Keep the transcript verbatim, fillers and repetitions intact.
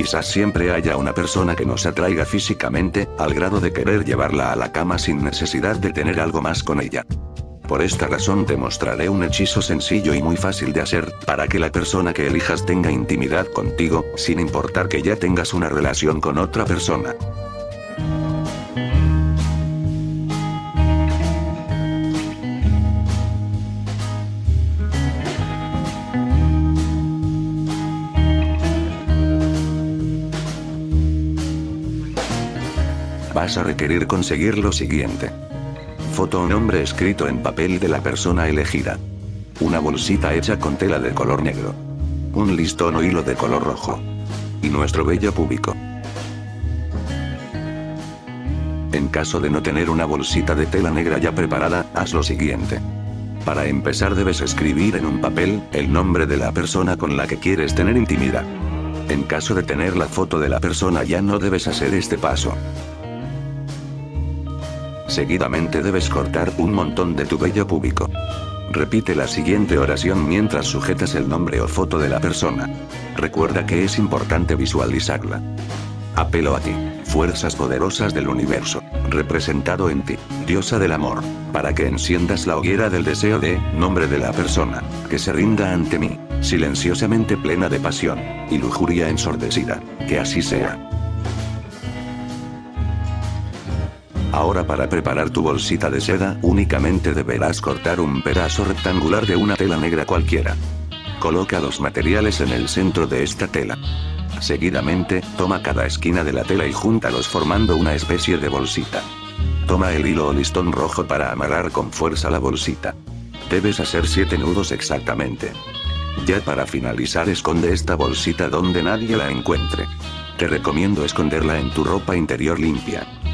quizás siempre haya una persona que nos atraiga físicamente, al grado de querer llevarla a la cama sin necesidad de tener algo más con ella. Por esta razón te mostraré un hechizo sencillo y muy fácil de hacer, para que la persona que elijas tenga intimidad contigo, sin importar que ya tengas una relación con otra persona. Vas a requerir conseguir lo siguiente. Foto o nombre escrito en papel de la persona elegida. Una bolsita hecha con tela de color negro. Un listón o hilo de color rojo. Y nuestro vello púbico. En caso de no tener una bolsita de tela negra ya preparada, haz lo siguiente. Para empezar debes escribir en un papel el nombre de la persona con la que quieres tener intimidad. En caso de tener la foto de la persona ya no debes hacer este paso. Seguidamente debes cortar un montón de tu vello púbico. Repite la siguiente oración mientras sujetas el nombre o foto de la persona. Recuerda que es importante visualizarla. Apelo a ti, fuerzas poderosas del universo, representado en ti, diosa del amor, para que enciendas la hoguera del deseo de nombre de la persona, que se rinda ante mí, silenciosamente plena de pasión y lujuria ensordecida. Que así sea. Ahora para preparar tu bolsita de seda, únicamente deberás cortar un pedazo rectangular de una tela negra cualquiera. Coloca los materiales en el centro de esta tela. Seguidamente, toma cada esquina de la tela y júntalos formando una especie de bolsita. Toma el hilo o listón rojo para amarrar con fuerza la bolsita. Debes hacer siete nudos exactamente. Ya para finalizar, esconde esta bolsita donde nadie la encuentre. Te recomiendo esconderla en tu ropa interior limpia.